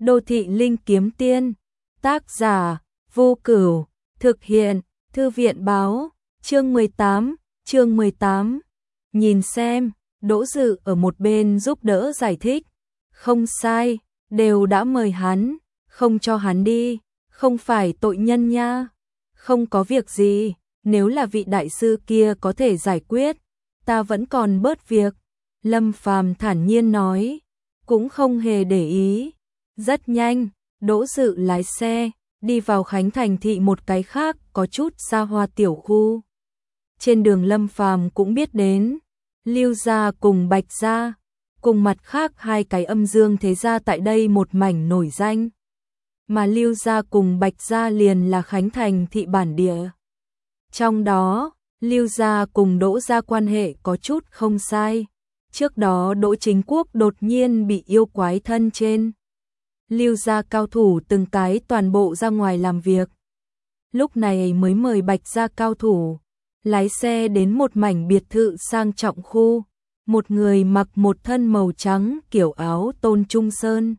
Đô thị linh kiếm tiên. Tác giả Vô Cửu. Thực hiện Thư viện báo. Chương 18. Nhìn xem, Đỗ Dự ở một bên giúp đỡ giải thích. Không sai, đều đã mời hắn, không cho hắn đi, không phải tội nhân nha. Không có việc gì, nếu là vị đại sư kia có thể giải quyết, ta vẫn còn bớt việc. Lâm Phàm thản nhiên nói, cũng không hề để ý. Rất nhanh, Đỗ Dự lái xe, đi vào Khánh Thành thị một cái khác có chút xa hoa tiểu khu. Trên đường Lâm Phàm cũng biết đến, Lưu gia cùng Bạch gia, cùng mặt khác hai cái âm dương thế gia tại đây một mảnh nổi danh. Mà Lưu gia cùng Bạch gia liền là Khánh Thành thị bản địa. Trong đó, Lưu gia cùng Đỗ gia quan hệ có chút không sai. Trước đó Đỗ Chính Quốc đột nhiên bị yêu quái thân trên. Lưu gia cao thủ từng cái toàn bộ ra ngoài làm việc. Lúc này mới mời Bạch gia cao thủ lái xe đến một mảnh biệt thự sang trọng khu. Một người mặc một thân màu trắng kiểu áo tôn trung sơn.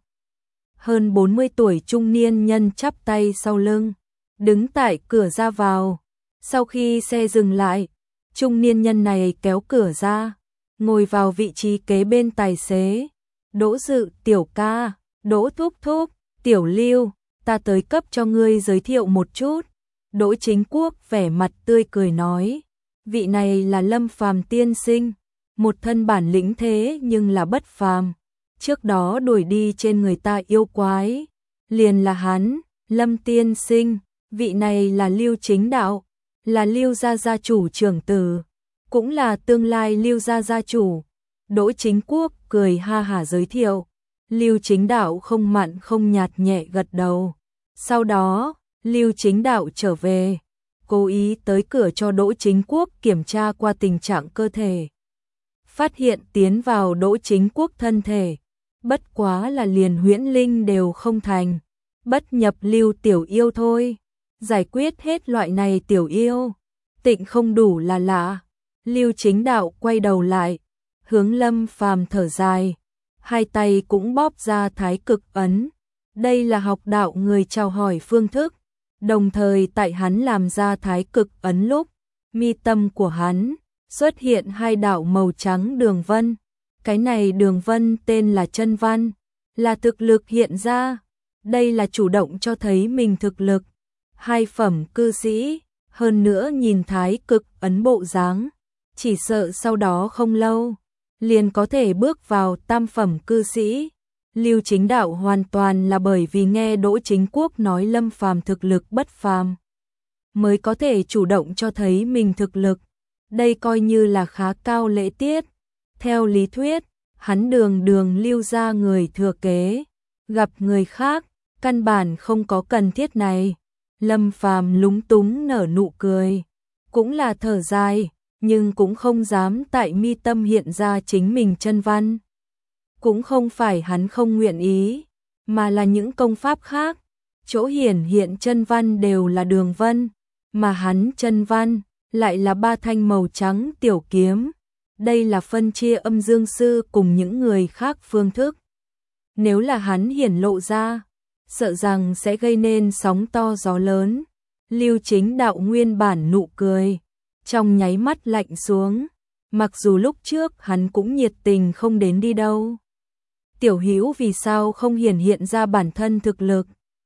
Hơn 40 tuổi trung niên nhân chắp tay sau lưng, đứng tại cửa ra vào. Sau khi xe dừng lại, trung niên nhân này kéo cửa ra, ngồi vào vị trí kế bên tài xế. Đỗ Dự, tiểu ca, Đỗ thúc thúc, tiểu Lưu, ta tới cấp cho ngươi giới thiệu một chút. Đỗ Chính Quốc vẻ mặt tươi cười nói, vị này là Lâm Phàm tiên sinh, một thân bản lĩnh thế nhưng là bất phàm. Trước đó đuổi đi trên người ta yêu quái, liền là hắn. Lâm tiên sinh, vị này là Lưu Chính Đạo, là Lưu gia gia chủ trưởng tử, cũng là tương lai Lưu gia gia chủ. Đỗ Chính Quốc cười ha hả giới thiệu. Lưu Chính Đạo không mặn không nhạt nhẹ gật đầu. Sau đó, Lưu Chính Đạo trở về, cố ý tới cửa cho Đỗ Chính Quốc kiểm tra qua tình trạng cơ thể. Phát hiện tiến vào Đỗ Chính Quốc thân thể, bất quá là liền huyễn linh đều không thành, bất nhập lưu tiểu yêu thôi. Giải quyết hết loại này tiểu yêu, tịnh không đủ là lạ. Lưu Chính Đạo quay đầu lại, hướng Lâm Phàm thở dài, hai tay cũng bóp ra thái cực ấn. Đây là học đạo người chào hỏi phương thức. Đồng thời tại hắn làm ra thái cực ấn lúc, mi tâm của hắn xuất hiện hai đạo màu trắng đường vân. Cái này đường vân tên là chân văn, là thực lực hiện ra. Đây là chủ động cho thấy mình thực lực. Hai phẩm cư sĩ, hơn nữa nhìn thái cực ấn bộ dáng, chỉ sợ sau đó không lâu, liền có thể bước vào tam phẩm cư sĩ. Lưu Chính Đạo hoàn toàn là bởi vì nghe Đỗ Chính Quốc nói Lâm Phàm thực lực bất phàm, mới có thể chủ động cho thấy mình thực lực. Đây coi như là khá cao lễ tiết. Theo lý thuyết, hắn đường Lưu gia người thừa kế, gặp người khác, căn bản không có cần thiết này. Lâm Phàm lúng túng nở nụ cười, cũng là thở dài, nhưng cũng không dám tại mi tâm hiện ra chính mình chân văn. Cũng không phải hắn không nguyện ý, mà là những công pháp khác, chỗ hiển hiện chân văn đều là đường vân, mà hắn chân văn lại là ba thanh màu trắng tiểu kiếm. Đây là phân chia âm dương sư cùng những người khác phương thức. Nếu là hắn hiển lộ ra, sợ rằng sẽ gây nên sóng to gió lớn. Lưu Chính Đạo nguyên bản nụ cười, trong nháy mắt lạnh xuống. Mặc dù lúc trước hắn cũng nhiệt tình không đến đi đâu. Tiểu Hữu vì sao không hiển hiện ra bản thân thực lực?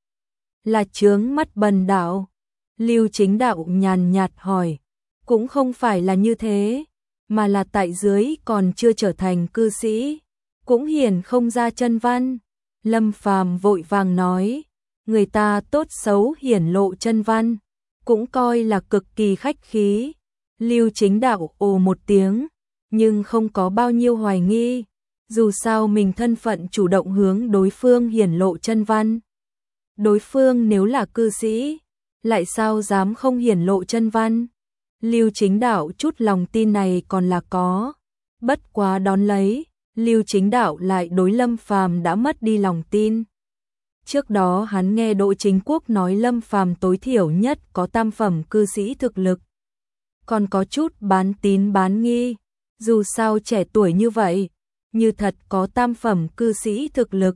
Là chướng mắt bần đạo? Lưu Chính Đạo nhàn nhạt hỏi. Cũng không phải là như thế, mà là tại dưới còn chưa trở thành cư sĩ, cũng hiển không ra chân văn. Lâm Phàm vội vàng nói, người ta tốt xấu hiển lộ chân văn, cũng coi là cực kỳ khách khí. Lưu Chính Đạo ồ một tiếng, nhưng không có bao nhiêu hoài nghi, dù sao mình thân phận chủ động hướng đối phương hiển lộ chân văn. Đối phương nếu là cư sĩ, lại sao dám không hiển lộ chân văn? Lưu Chính Đạo chút lòng tin này còn là có, bất quá đón lấy, Lưu Chính Đạo lại đối Lâm Phàm đã mất đi lòng tin. Trước đó hắn nghe Đỗ Chính Quốc nói Lâm Phàm tối thiểu nhất có tam phẩm cư sĩ thực lực, còn có chút bán tín bán nghi, dù sao trẻ tuổi như vậy, như thật có tam phẩm cư sĩ thực lực,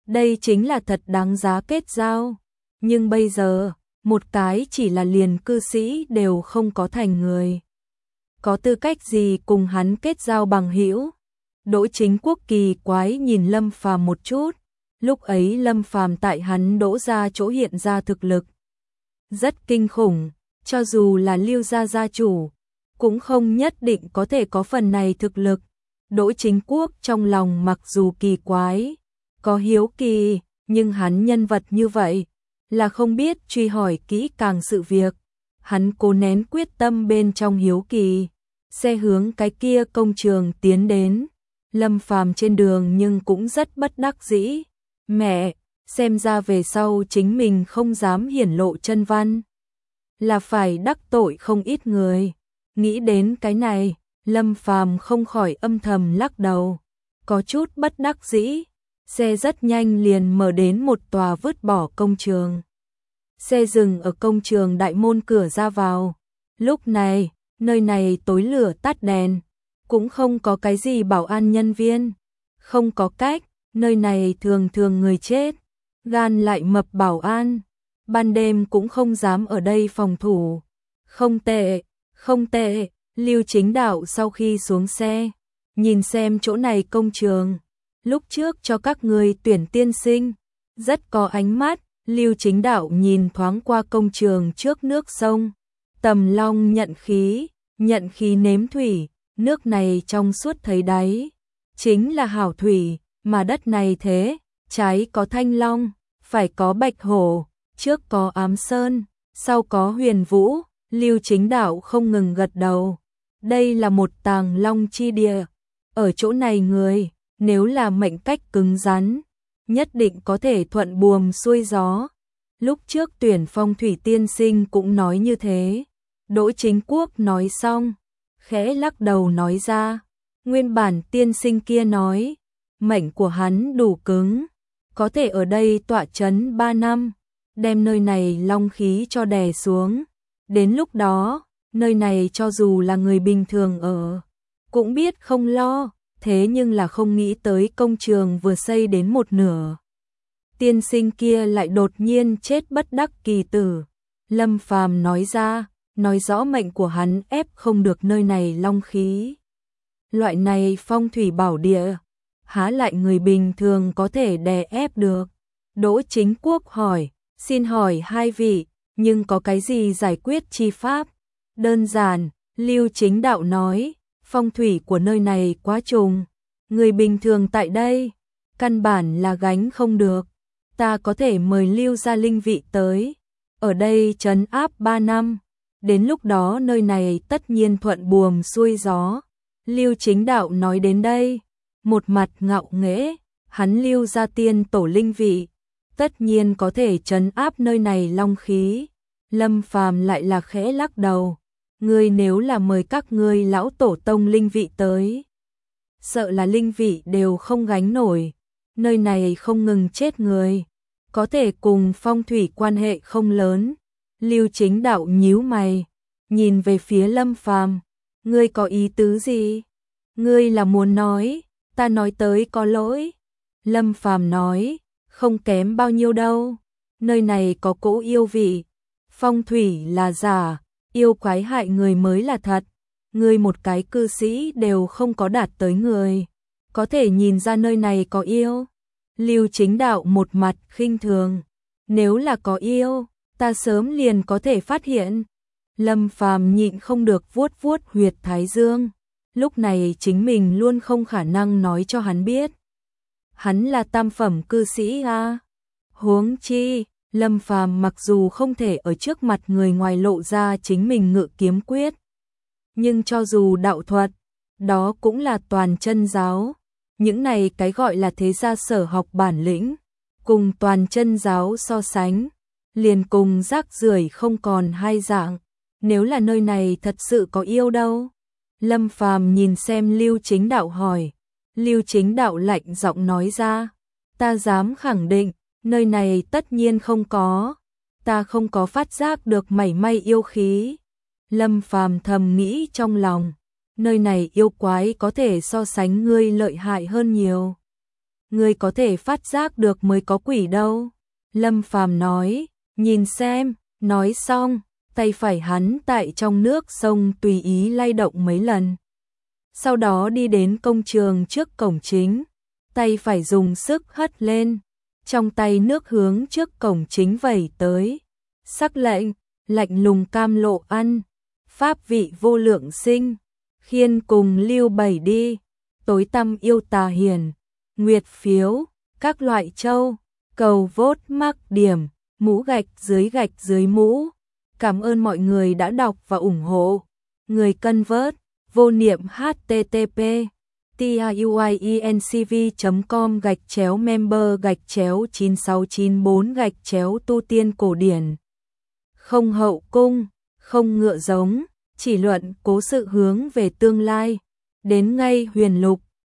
Đây chính là thật đáng giá kết giao. Nhưng bây giờ, một cái chỉ là liền cư sĩ đều không có thành người. Có tư cách gì cùng hắn kết giao bằng hữu? Đỗ Chính Quốc kỳ quái nhìn Lâm Phàm một chút. Lúc ấy Lâm Phàm tại hắn Đỗ gia chỗ hiện ra thực lực rất kinh khủng, cho dù là Lưu gia gia chủ, cũng không nhất định có thể có phần này thực lực. Đỗ Chính Quốc trong lòng mặc dù kỳ quái, có hiếu kỳ, nhưng hắn nhân vật như vậy, là không biết truy hỏi kỹ càng sự việc. Hắn cố nén quyết tâm bên trong hiếu kỳ, xe hướng cái kia công trường tiến đến. Lâm Phàm trên đường nhưng cũng rất bất đắc dĩ. Mẹ, xem ra về sau chính mình không dám hiển lộ chân văn, là phải đắc tội không ít người. Nghĩ đến cái này, Lâm Phàm không khỏi âm thầm lắc đầu, có chút bất đắc dĩ. Xe rất nhanh liền mở đến một tòa vứt bỏ công trường. Xe dừng ở công trường đại môn cửa ra vào. Lúc này, nơi này tối lửa tắt đèn, cũng không có cái gì bảo an nhân viên. Không có cách, nơi này thường thường người chết, gan lại mập bảo an, ban đêm cũng không dám ở đây phòng thủ. Không tệ, không tệ. Lưu Chính Đạo sau khi xuống xe, nhìn xem chỗ này công trường, lúc trước cho các người tuyển tiên sinh, rất có ánh mắt. Lưu Chính Đạo nhìn thoáng qua công trường trước nước sông, Tầm Long nhận khí nếm thủy, nước này trong suốt thấy đáy, chính là hảo thủy, mà đất này thế, trái có thanh long, phải có bạch hổ, trước có ám sơn, sau có huyền vũ. Lưu Chính Đạo không ngừng gật đầu. Đây là một tàng long chi địa, ở chỗ này người, nếu là mệnh cách cứng rắn, nhất định có thể thuận buồm xuôi gió. Lúc trước tuyển phong thủy tiên sinh cũng nói như thế. Đỗ Chính Quốc nói xong, khẽ lắc đầu nói ra, nguyên bản tiên sinh kia nói, mệnh của hắn đủ cứng, có thể ở đây tọa trấn 3 năm, đem nơi này long khí cho đè xuống. Đến lúc đó, nơi này cho dù là người bình thường ở, cũng biết không lo. Thế nhưng là không nghĩ tới công trường vừa xây đến một nửa, tiên sinh kia lại đột nhiên chết bất đắc kỳ tử. Lâm Phàm nói ra, nói rõ mệnh của hắn ép không được nơi này long khí. Loại này phong thủy bảo địa, há lại người bình thường có thể đè ép được. Đỗ Chính Quốc hỏi, xin hỏi hai vị, nhưng có cái gì giải quyết chi pháp? Đơn giản, Lưu Chính Đạo nói, phong thủy của nơi này quá trùng, người bình thường tại đây, căn bản là gánh không được. Ta có thể mời Lưu gia linh vị tới, ở đây trấn áp 3 năm, đến lúc đó nơi này tất nhiên thuận buồm xuôi gió. Lưu Chính Đạo nói đến đây, một mặt ngạo nghễ, hắn Lưu gia tiên tổ linh vị, tất nhiên có thể trấn áp nơi này long khí. Lâm Phàm lại là khẽ lắc đầu, ngươi nếu là mời các ngươi lão tổ tông linh vị tới, sợ là linh vị đều không gánh nổi, nơi này không ngừng chết người, có thể cùng phong thủy quan hệ không lớn. Lưu Chính Đạo nhíu mày, nhìn về phía Lâm Phàm, ngươi có ý tứ gì? Ngươi là muốn nói, ta nói tới có lỗi. Lâm Phàm nói, không kém bao nhiêu đâu, nơi này có cỗ yêu vị, phong thủy là giả, yêu quái hại người mới là thật. Ngươi một cái cư sĩ đều không có đạt tới người, có thể nhìn ra nơi này có yêu? Lưu Chính Đạo một mặt khinh thường, nếu là có yêu, ta sớm liền có thể phát hiện. Lâm Phàm nhịn không được vuốt vuốt huyệt thái dương, lúc này chính mình luôn không khả năng nói cho hắn biết. Hắn là tam phẩm cư sĩ a. Huống chi, Lâm Phàm mặc dù không thể ở trước mặt người ngoài lộ ra chính mình ngự kiếm quyết, nhưng cho dù đạo thuật, đó cũng là toàn chân giáo. Những này cái gọi là thế gia sở học bản lĩnh, cùng toàn chân giáo so sánh, liền cùng rác rưởi không còn hai dạng. Nếu là nơi này thật sự có yêu đâu? Lâm Phàm nhìn xem Lưu Chính Đạo hỏi. Lưu Chính Đạo lạnh giọng nói ra, ta dám khẳng định, nơi này tất nhiên không có, ta không có phát giác được mảy may yêu khí. Lâm Phàm thầm nghĩ trong lòng, nơi này yêu quái có thể so sánh ngươi lợi hại hơn nhiều. người có thể phát giác được mới có quỷ đâu. Lâm Phàm nói, nhìn xem, nói xong, tay phải hắn tại trong nước sông tùy ý lay động mấy lần. Sau đó đi đến công trường trước cổng chính, tay phải dùng sức hất lên, trong tay nước hướng trước cổng chính vẩy tới. Sắc lệnh, lạnh lùng cam lộ ăn, pháp vị vô lượng sinh, khiên cùng lưu bảy đi, tối tăm yêu tà hiền, nguyệt phiếu, các loại châu, cầu vốt mắc điểm, mũ gạch dưới mũ. Cảm ơn mọi người đã đọc và ủng hộ. Người cân vớt, vô niệm http tiuincv.com/member/9694/ tu tiên không hậu cung, không ngựa giống, chỉ luận cố sự hướng về tương lai. Đến ngay huyền lục,